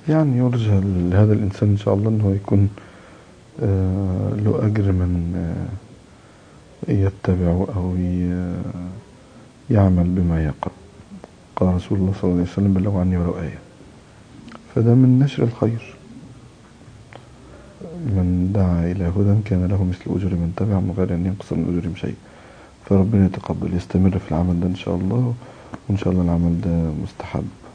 يعني يرجى لهذا الإنسان إن شاء الله أنه يكون له أجر من يتبع أو يعمل بما يقرأ. قال رسول الله صلى الله عليه وسلم: بلغوا عني ولو آية. فده من نشر الخير. من دعا إلى هدى كان له مثل أجر من تبع من غير أن ينقص من أجرهم شيء. فربنا يتقبل، يستمر في العمل ده إن شاء الله، وإن شاء الله العمل ده مستحب.